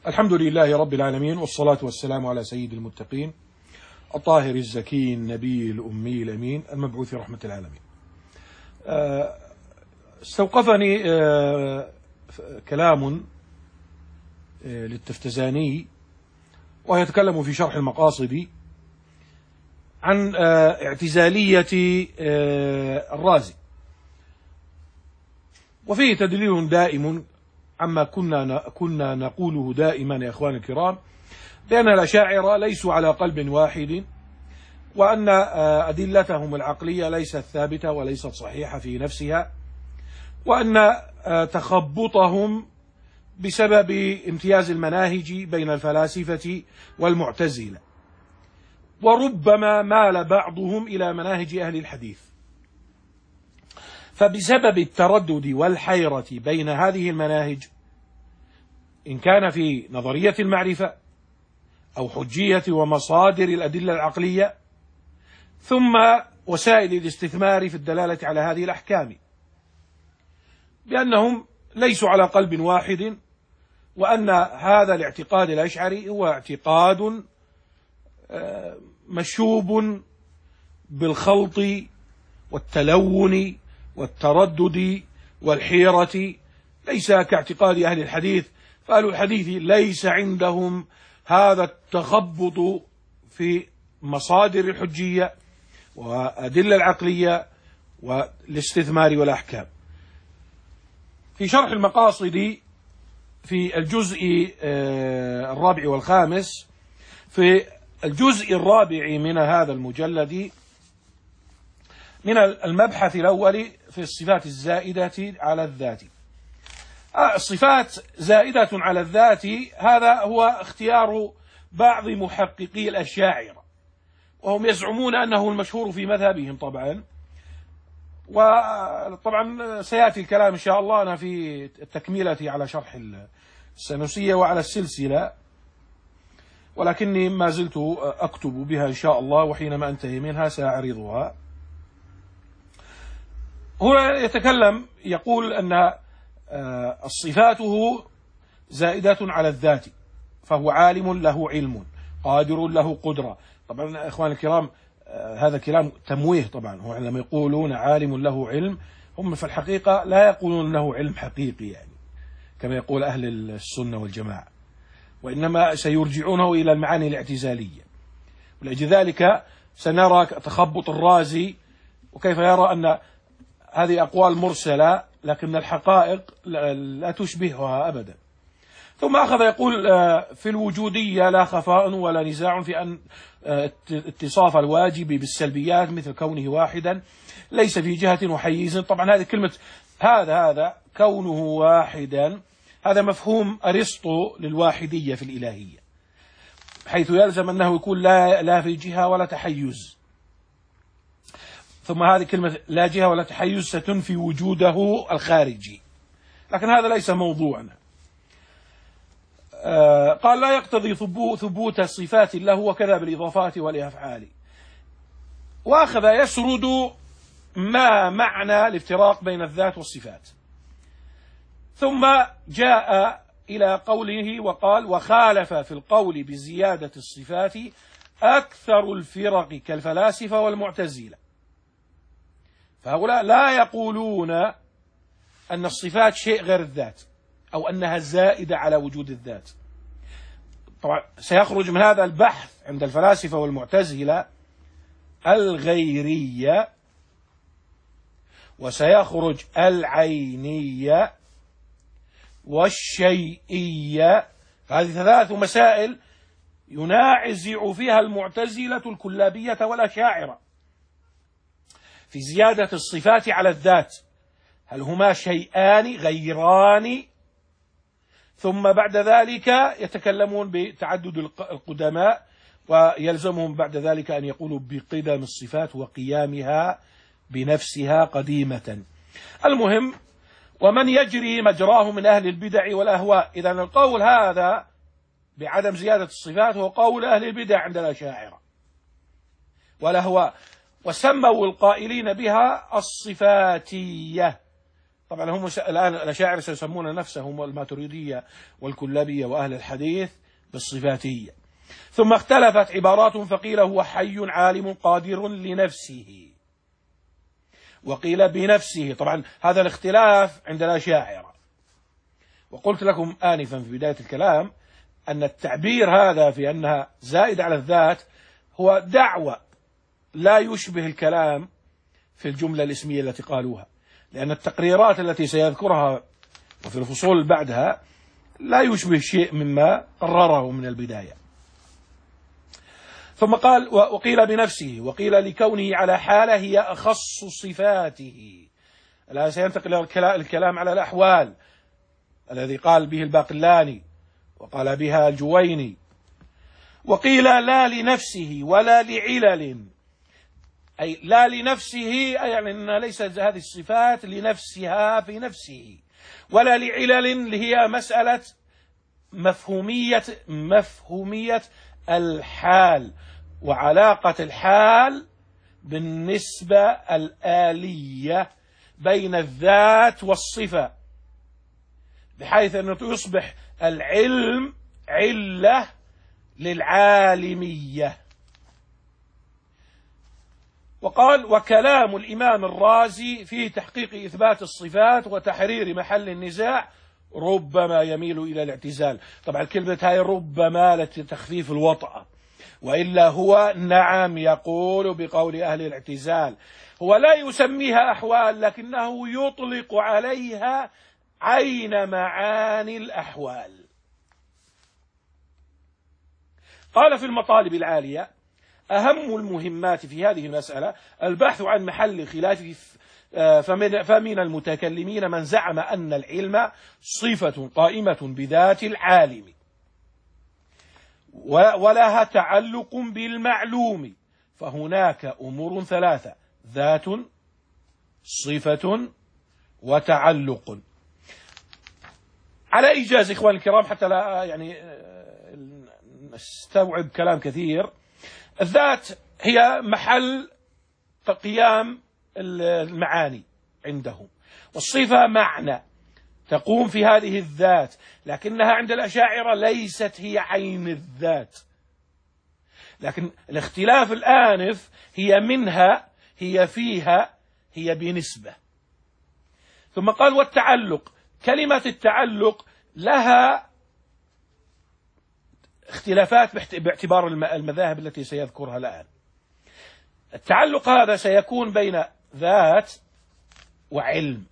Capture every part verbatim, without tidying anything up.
الحمد لله رب العالمين، والصلاة والسلام على سيد المتقين الطاهر الزكي النبي الأمي الأمين المبعوث رحمة العالمين. استوقفني كلام للتفتزاني وهو يتكلم في شرح المقاصد عن اعتزالية الرازي، وفيه تدليل دائم عما كنا كنا نقوله دائما يا إخواني الكرام، بأن الأشاعرة ليسوا على قلب واحد، وأن أدلتهم العقلية ليست ثابتة وليست صحيحة في نفسها، وأن تخبطهم بسبب امتياز المناهج بين الفلاسفة والمعتزلة، وربما مال بعضهم إلى مناهج أهل الحديث. فبسبب التردد والحيرة بين هذه المناهج، إن كان في نظرية المعرفة أو حجية ومصادر الأدلة العقلية، ثم وسائل الاستثمار في الدلالة على هذه الأحكام، بأنهم ليسوا على قلب واحد، وأن هذا الاعتقاد الأشعري هو اعتقاد مشوب بالخلط والتلون والتردد والحيرة، ليس كاعتقاد أهل الحديث. فأهل الحديث ليس عندهم هذا التخبط في مصادر الحجية وأدلة العقلية والاستثمار والأحكام. في شرح المقاصد في الجزء الرابع والخامس، في الجزء الرابع من هذا المجلد، من المبحث الأول في الصفات الزائدة على الذات. الصفات زائدة على الذات، هذا هو اختيار بعض محققي الأشاعرة، وهم يزعمون أنه المشهور في مذهبهم طبعا. وطبعا سيأتي الكلام إن شاء الله أنا في التكملة على شرح السنوسية وعلى السلسلة، ولكني ما زلت أكتب بها إن شاء الله، وحينما أنتهي منها سأعرضها. هنا يتكلم يقول أن صفاته زائدة على الذات، فهو عالم له علم، قادر له قدرة. طبعا إخواني الكرام، هذا كلام تمويه. طبعا هو لما يقولون عالم له علم، هم في الحقيقة لا يقولون له علم حقيقي يعني كما يقول أهل السنة والجماعة، وإنما سيرجعونه إلى المعاني الاعتزالية. ولأجل ذلك سنرى تخبط الرازي، وكيف يرى أن هذه أقوال مرسلة لكن الحقائق لا تشبهها أبدا. ثم أخذ يقول في الوجودية لا خفاء ولا نزاع في أن اتصاف الواجب بالسلبيات مثل كونه واحدا ليس في جهة وحيز. طبعا هذه كلمة هذا هذا كونه واحدا، هذا مفهوم أرسطو للواحدية في الإلهية، حيث يلزم أنه يكون لا, لا في جهة ولا تحيز. ثم هذه كلمة لا جهة ولا تحيز ستنفي وجوده الخارجي، لكن هذا ليس موضوعنا. آه قال لا يقتضي ثبوت الصفات له، وكذا بالإضافات والأفعال. وأخذ يسرد ما معنى الافتراق بين الذات والصفات، ثم جاء إلى قوله وقال وخالف في القول بزيادة الصفات أكثر الفرق كالفلاسفة والمعتزلة. فهؤلاء لا يقولون أن الصفات شيء غير الذات، أو أنها زائدة على وجود الذات. طبعا سيخرج من هذا البحث عند الفلاسفة والمعتزلة الغيرية، وسيخرج العينية والشيئية. هذه ثلاث مسائل ينازع فيها المعتزلة الكلابية والأشاعرة في زيادة الصفات على الذات. هل هما شيئان غيران؟ ثم بعد ذلك يتكلمون بتعدد القدماء، ويلزمهم بعد ذلك أن يقولوا بقدم الصفات وقيامها بنفسها قديمة. المهم، ومن يجري مجراه من أهل البدع والأهواء. إذن القول هذا بعدم زيادة الصفات هو قول أهل البدع عند الأشاعرة والأهواء، وسموا القائلين بها الصفاتية. طبعا هم الآن الأشاعرة سيسمون نفسهم الماتريدية والكلابية وأهل الحديث بالصفاتية. ثم اختلفت عبارات، فقيل هو حي عالم قادر لنفسه، وقيل بنفسه. طبعا هذا الاختلاف عند الأشاعرة. وقلت لكم آنفا في بداية الكلام أن التعبير هذا في أنها زائد على الذات هو دعوة لا يشبه الكلام في الجملة الاسمية التي قالوها، لأن التقريرات التي سيذكرها وفي الفصول بعدها لا يشبه شيء مما قرره من البداية. ثم قال وقيل بنفسه، وقيل لكونه على حالة هي أخص صفاته. الآن سينتقل الكلام على الأحوال الذي قال به الباقلاني وقال بها الجويني. وقيل لا لنفسه ولا لعلل، أي لا لنفسه، أي يعني أن ليست هذه الصفات لنفسها في نفسه، ولا لعلل اللي هي مسألة مفهومية مفهومية الحال وعلاقة الحال بالنسبة الآلية بين الذات والصفة، بحيث أنه يصبح العلم علة للعالمية. وقال وكلام الإمام الرازي في تحقيق إثبات الصفات وتحرير محل النزاع ربما يميل إلى الاعتزال. طبعا كلمة هاي ربما لتخفيف الوطأة، وإلا هو نعم يقول بقول أهل الاعتزال. هو لا يسميها أحوال، لكنه يطلق عليها عين معاني الأحوال. قال في المطالب العالية أهم المهمات في هذه المسألة البحث عن محل خلاف، فمن, فمن المتكلمين من زعم أن العلم صفة قائمة بذات العالم ولها تعلق بالمعلوم، فهناك أمور ثلاثة: ذات، صفة، وتعلق. على إيجاز إخواني الكرام حتى لا يعني نستوعب كلام كثير، الذات هي محل قيام المعاني عندهم، والصفة معنى تقوم في هذه الذات، لكنها عند الأشاعرة ليست هي عين الذات. لكن الاختلاف الآنف هي منها، هي فيها، هي بنسبة. ثم قال والتعلق، كلمة التعلق لها اختلافات باعتبار المذاهب التي سيذكرها الآن. التعلق هذا سيكون بين ذات وعلم،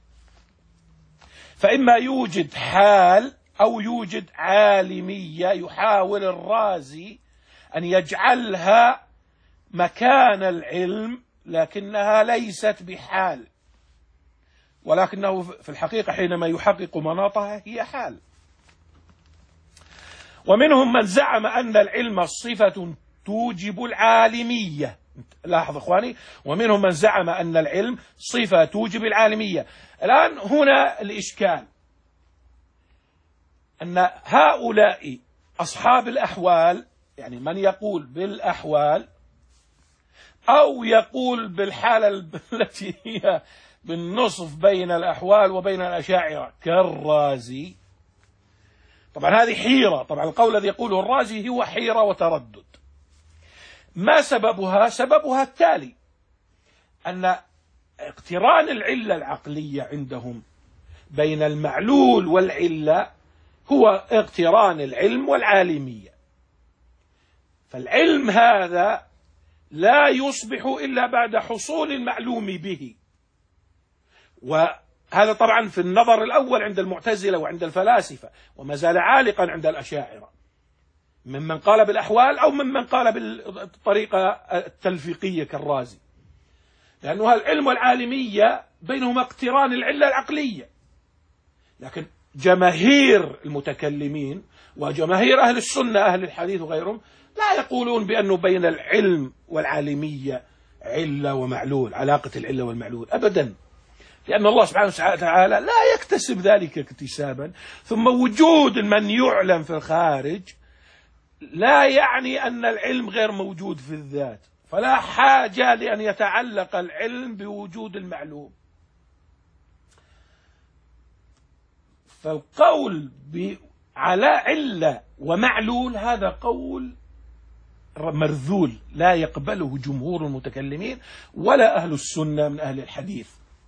فإما يوجد حال أو يوجد عالمية يحاول الرازي أن يجعلها مكان العلم، لكنها ليست بحال، ولكنه في الحقيقة حينما يحقق مناطها هي حال. ومنهم من زعم أن العلم صفة توجب العالمية. لاحظ إخواني، ومنهم من زعم أن العلم صفة توجب العالمية. الآن هنا الإشكال أن هؤلاء أصحاب الأحوال، يعني من يقول بالأحوال أو يقول بالحالة التي هي بالنصف بين الأحوال وبين الأشاعرة كالرازي. طبعا هذه حيرة. طبعا القول الذي يقوله الرازي هو حيرة وتردد. ما سببها؟ سببها التالي: أن اقتران العلة العقلية عندهم بين المعلول والعلة هو اقتران العلم والعالمية. فالعلم هذا لا يصبح إلا بعد حصول المعلوم به، وهذا طبعا في النظر الأول عند المعتزلة وعند الفلاسفة، وما زال عالقا عند الأشاعرة ممن قال بالأحوال أو ممن قال بالطريقة التلفيقية كالرازي، لأنه العلم والعالمية بينهما اقتران العلة العقلية. لكن جماهير المتكلمين وجماهير أهل السنة أهل الحديث وغيرهم لا يقولون بأنه بين العلم والعالمية علة ومعلول، علاقة العلة والمعلول أبدا، لأن الله سبحانه وتعالى لا يكتسب ذلك اكتسابا. ثم وجود من يعلم في الخارج لا يعني أن العلم غير موجود في الذات، فلا حاجة لأن يتعلق العلم بوجود المعلوم. فالقول على علة ومعلول هذا قول مرذول لا يقبله جمهور المتكلمين ولا أهل السنة من أهل الحديث.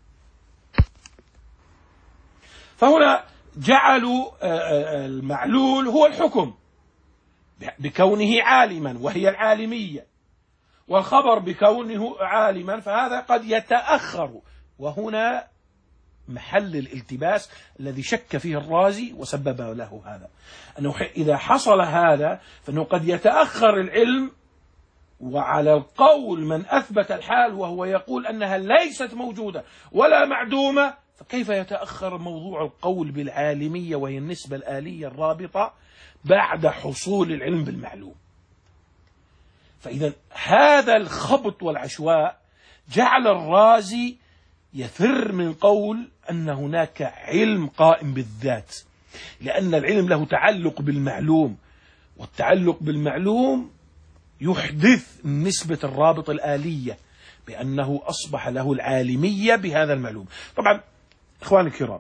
فهنا جعلوا المعلول هو الحكم بكونه عالما وهي العالمية، والخبر بكونه عالما فهذا قد يتأخر، وهنا محل الالتباس الذي شك فيه الرازي وسبب له هذا، أنه إذا حصل هذا فإنه قد يتأخر العلم، وعلى القول من أثبت الحال وهو يقول أنها ليست موجودة ولا معدومة، فكيف يتأخر موضوع القول بالعالمية وهي النسبة الآلية الرابطة بعد حصول العلم بالمعلوم؟ فإذا هذا الخبط والعشواء جعل الرازي يفر من قول أن هناك علم قائم بالذات، لأن العلم له تعلق بالمعلوم، والتعلق بالمعلوم يحدث نسبة الرابط الآلية بأنه أصبح له العالمية بهذا المعلوم. طبعا إخواني الكرام،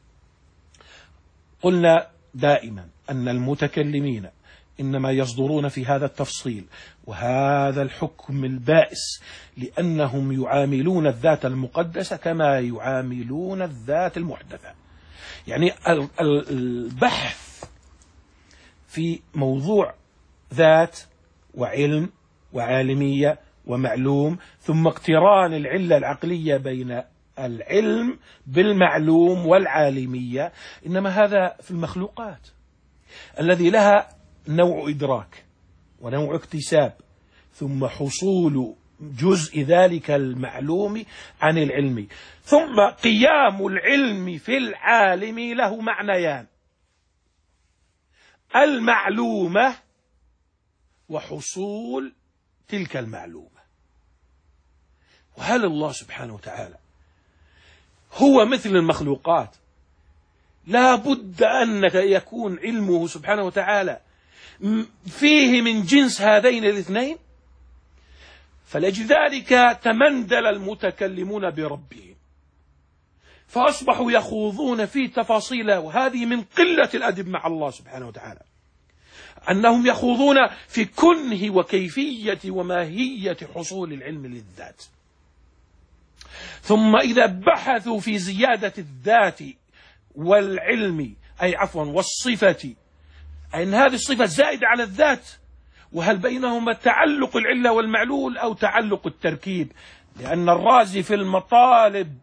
قلنا دائما أن المتكلمين إنما يصدرون في هذا التفصيل وهذا الحكم البائس لأنهم يعاملون الذات المقدسة كما يعاملون الذات المحدثة. يعني البحث في موضوع ذات وعلم وعالمية ومعلوم ثم اقتران العلة العقلية بين العلم بالمعلوم والعالمية، إنما هذا في المخلوقات الذي لها نوع إدراك ونوع اكتساب ثم حصول جزء ذلك المعلوم عن العلم، ثم قيام العلم في العالم له معنيان: المعلومة وحصول تلك المعلومة. وهل الله سبحانه وتعالى هو مثل المخلوقات؟ لا بد أن يكون علمه سبحانه وتعالى فيه من جنس هذين الاثنين. فلأجل ذلك تمندل المتكلمون بربهم فأصبحوا يخوضون في تفاصيل، وهذه من قلة الأدب مع الله سبحانه وتعالى، أنهم يخوضون في كنه وكيفية وماهية حصول العلم للذات. ثم إذا بحثوا في زيادة الذات والعلم أي عفوا والصفة، أي أن هذه الصفة زائدة على الذات، وهل بينهما تعلق العلة والمعلول أو تعلق التركيب؟ لأن الرازي في المطالب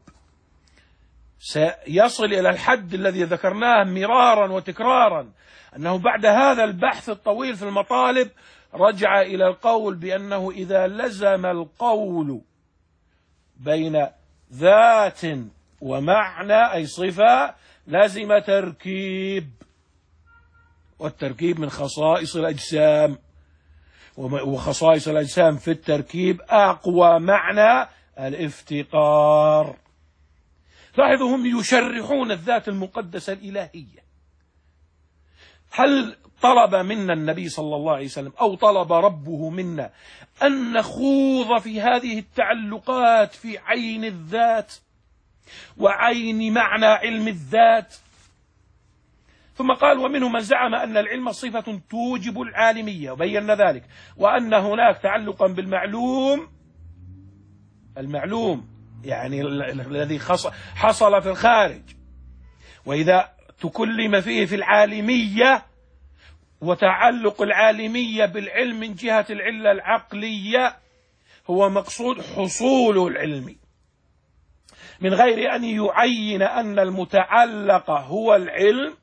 سيصل إلى الحد الذي ذكرناه مرارا وتكرارا، أنه بعد هذا البحث الطويل في المطالب رجع إلى القول بأنه إذا لزم القول بين ذات ومعنى أي صفة لازم تركيب، والتركيب من خصائص الأجسام، وخصائص الأجسام في التركيب أقوى معنى الافتقار. لاحظوا هم يشرحون الذات المقدسة الإلهية. هل طلب منا النبي صلى الله عليه وسلم أو طلب ربه منا أن نخوض في هذه التعلقات في عين الذات وعين معنى علم الذات؟ ثم قال: ومنه من زعم أن العلم صفة توجب العالمية، وبينا ذلك، وأن هناك تعلقا بالمعلوم، المعلوم يعني الذي حصل في الخارج، وإذا تكلم فيه في العالمية، وتعلق العالمية بالعلم من جهة العلة العقلية هو مقصود حصول العلم، من غير أن يعين أن المتعلق هو العلم،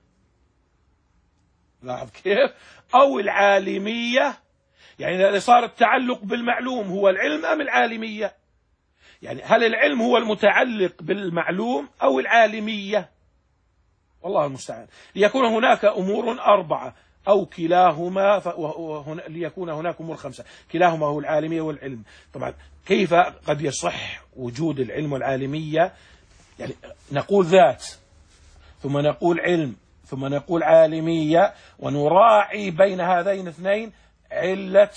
لاحظ كيف، أو العالمية. يعني إذا صار التعلق بالمعلوم هو العلم أم العالمية؟ يعني هل العلم هو المتعلق بالمعلوم أو العالمية؟ والله المستعان. ليكون هناك أمور أربعة أو كلاهما، ليكون هناك أمور خمسة، كلاهما هو العالمية والعلم. طبعا كيف قد يصح وجود العلم والعالمية؟ يعني نقول ذات ثم نقول علم ثم نقول عالمية، ونراعي بين هذين الاثنين علة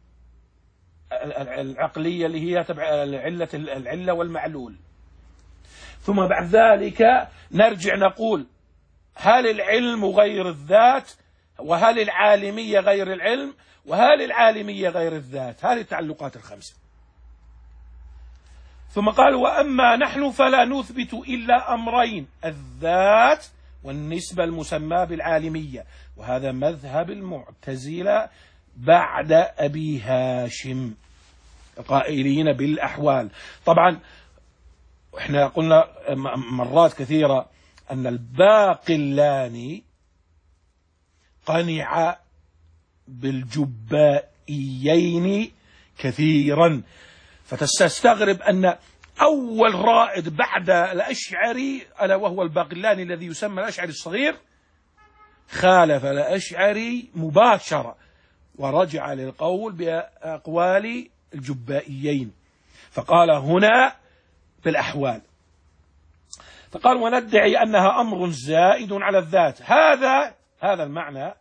العقلية اللي هي تبع علة العلة والمعلول. ثم بعد ذلك نرجع نقول هل العلم غير الذات؟ وهل العالمية غير العلم؟ وهل العالمية غير الذات؟ هذه التعلقات الخمسة. ثم قال: وأما نحن فلا نثبت إلا أمرين: الذات والنسبة المسمى بالعالمية، وهذا مذهب المعتزلة بعد أبي هاشم القائلين بالأحوال. طبعا احنا قلنا مرات كثيرة أن الباقلاني قنع بالجبائيين كثيرا، فتستغرب أن أول رائد بعد الأشعري ألا وهو الباقلاني الذي يسمى الأشعري الصغير خالف الأشعري مباشرة ورجع للقول بأقوال الجبائيين، فقال هنا بالأحوال، فقال: وندعي أنها أمر زائد على الذات. هذا هذا المعنى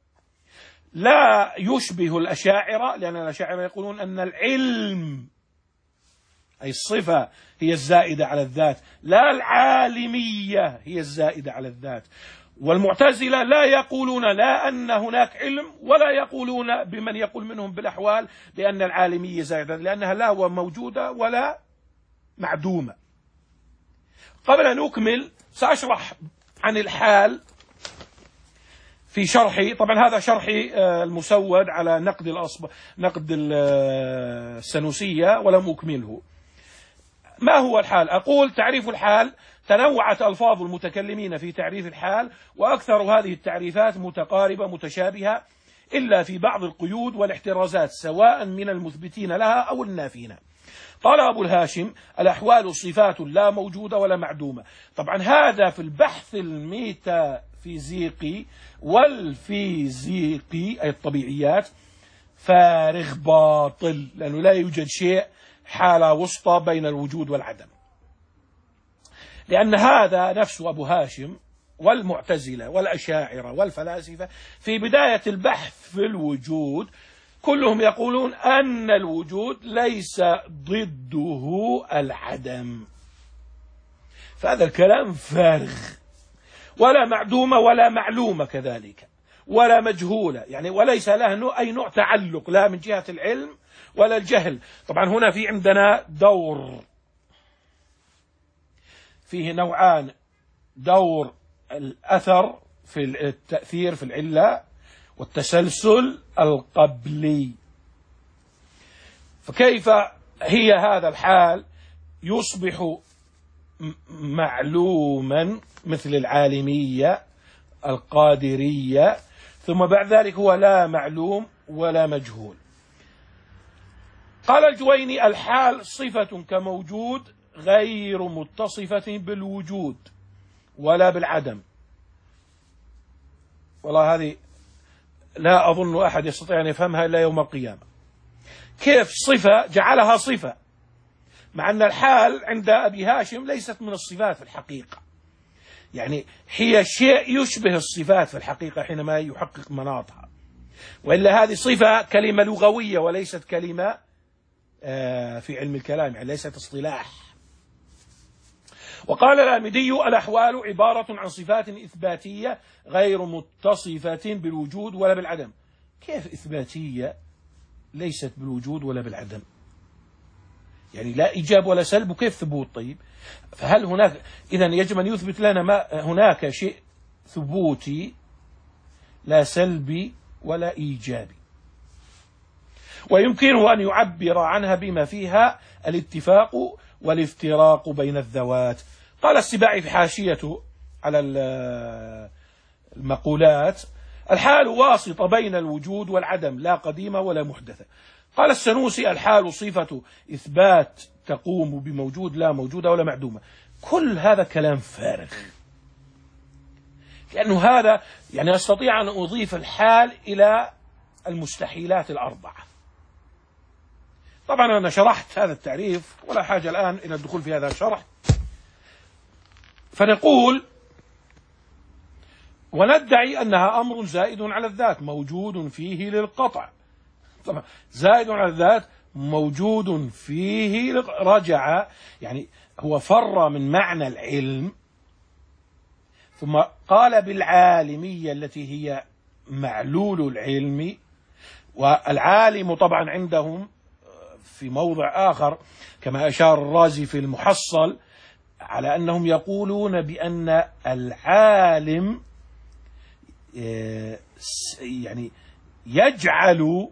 لا يشبه الأشاعرة، لأن الأشاعرة يقولون أن العلم أي الصفة هي الزائدة على الذات، لا العالمية هي الزائدة على الذات. والمعتزلة لا يقولون لا أن هناك علم، ولا يقولون بمن يقول منهم بالأحوال بأن العالمية زائدة، لأنها لا موجودة ولا معدومة. قبل أن أكمل سأشرح عن الحال في شرحي، طبعا هذا شرحي المسود على نقد الأصب نقد السنوسية ولم أكمله. ما هو الحال؟ أقول: تعريف الحال: تنوعت ألفاظ المتكلمين في تعريف الحال، وأكثر هذه التعريفات متقاربة متشابهة إلا في بعض القيود والاحترازات سواء من المثبتين لها أو النافين. قال أبو الهاشم: الأحوال صفات لا موجودة ولا معدومة. طبعا هذا في البحث الميتافيزيقي والفيزيقي أي الطبيعيات فارغ باطل، لأنه لا يوجد شيء حالة وسطى بين الوجود والعدم، لأن هذا نفس أبو هاشم والمعتزلة والأشاعرة والفلاسفة في بداية البحث في الوجود كلهم يقولون أن الوجود ليس ضده العدم، فهذا الكلام فارغ، ولا معدومة ولا معلومة كذلك ولا مجهولة، يعني وليس له أي نوع تعلق لا من جهة العلم ولا الجهل. طبعا هنا في عندنا دور، فيه نوعان: دور الأثر في التأثير في العلة، والتسلسل القبلي. فكيف هي هذا الحال يصبح معلوما مثل العالمية القادرية، ثم بعد ذلك هو لا معلوم ولا مجهول؟ قال الجويني: الحال صفة كموجود غير متصفة بالوجود ولا بالعدم. والله هذه لا أظن أحد يستطيع أن يفهمها إلا يوم القيامة. كيف صفة جعلها صفة، مع أن الحال عند أبي هاشم ليست من الصفات في الحقيقة، يعني هي شيء يشبه الصفات في الحقيقة حينما يحقق مناطها، وإلا هذه صفة كلمة لغوية وليست كلمة في علم الكلام، يعني ليست اصطلاح. وقال الآمدي: الأحوال عبارة عن صفات إثباتية غير متصفة بالوجود ولا بالعدم. كيف إثباتية ليست بالوجود ولا بالعدم؟ يعني لا إيجاب ولا سلب، وكيف ثبوت؟ طيب فهل هناك إذن يجب أن يثبت لنا ما هناك شيء ثبوتي لا سلبي ولا إيجابي، ويمكنه أن يعبر عنها بما فيها الاتفاق والافتراق بين الذوات. قال السباعي في حاشيته على المقولات: الحال واسطة بين الوجود والعدم، لا قديمة ولا محدثة. قال السنوسي: الحال صفة إثبات تقوم بموجود لا موجودة ولا معدومة. كل هذا كلام فارغ، لأنه هذا يعني أستطيع أن أضيف الحال إلى المستحيلات الأربعة. طبعا أنا شرحت هذا التعريف ولا حاجة الآن إلى الدخول في هذا الشرح، فنقول: وندعي أنها أمر زائد على الذات موجود فيه للقطع. طبعا زائد على الذات موجود فيه رجع، يعني هو فر من معنى العلم ثم قال بالعالمية التي هي معلول العلم. والعالم طبعا عندهم في موضع آخر كما أشار الرازي في المحصل على أنهم يقولون بأن العالم يعني يجعل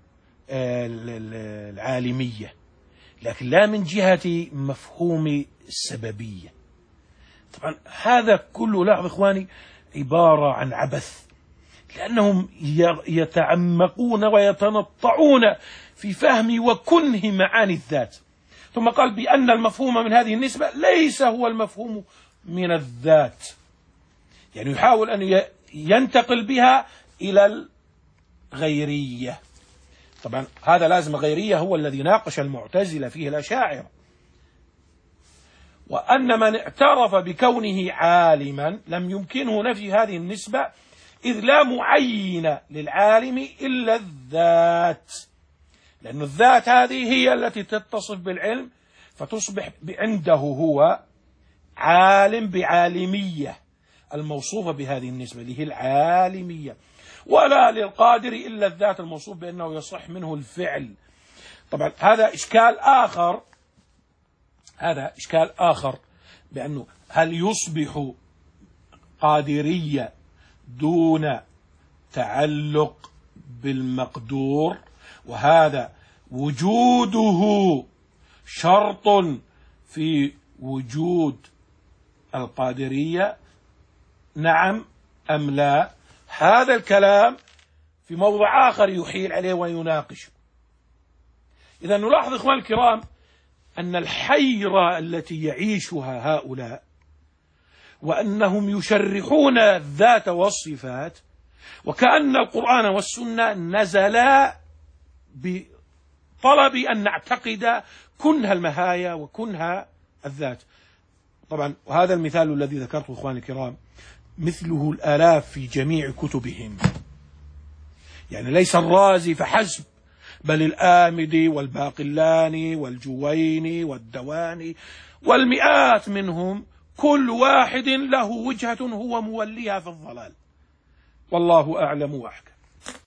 العالمية، لكن لا من جهة مفهوم السببية. طبعا هذا كله لاحظ إخواني عبارة عن عبث، لأنهم يتعمقون ويتنطعون في فهم وكنه معاني الذات. ثم قال بأن المفهوم من هذه النسبة ليس هو المفهوم من الذات، يعني يحاول أن ينتقل بها إلى الغيرية. طبعا هذا لازم غيرية هو الذي ناقش المعتزلة فيه الأشاعرة، وأن من اعترف بكونه عالما لم يمكنه نفي هذه النسبة، إذ لا معين للعالم إلا الذات، لأن الذات هذه هي التي تتصف بالعلم، فتصبح عنده هو عالم بعالمية الموصوفة بهذه النسبة اللي هي العالمية، ولا للقادر إلا الذات الموصوف بأنه يصح منه الفعل. طبعا هذا إشكال آخر، هذا إشكال آخر بأنه هل يصبح قادرية دون تعلق بالمقدور، وهذا وجوده شرط في وجود القادرية، نعم أم لا؟ هذا الكلام في موضع آخر يحيل عليه ويناقشه. إذا نلاحظ إخوان الكرام أن الحيرة التي يعيشها هؤلاء وأنهم يشرحون الذات والصفات وكأن القرآن والسنة نزلا بطلب أن نعتقد كنها المهايا وكنها الذات. طبعا وهذا المثال الذي ذكرته إخواني الكرام مثله الآلاف في جميع كتبهم، يعني ليس الرازي فحسب، بل الآمدي والباقلاني والجويني والدواني والمئات منهم، كل واحد له وجهة هو موليها في الضلال، والله أعلم وأحكم.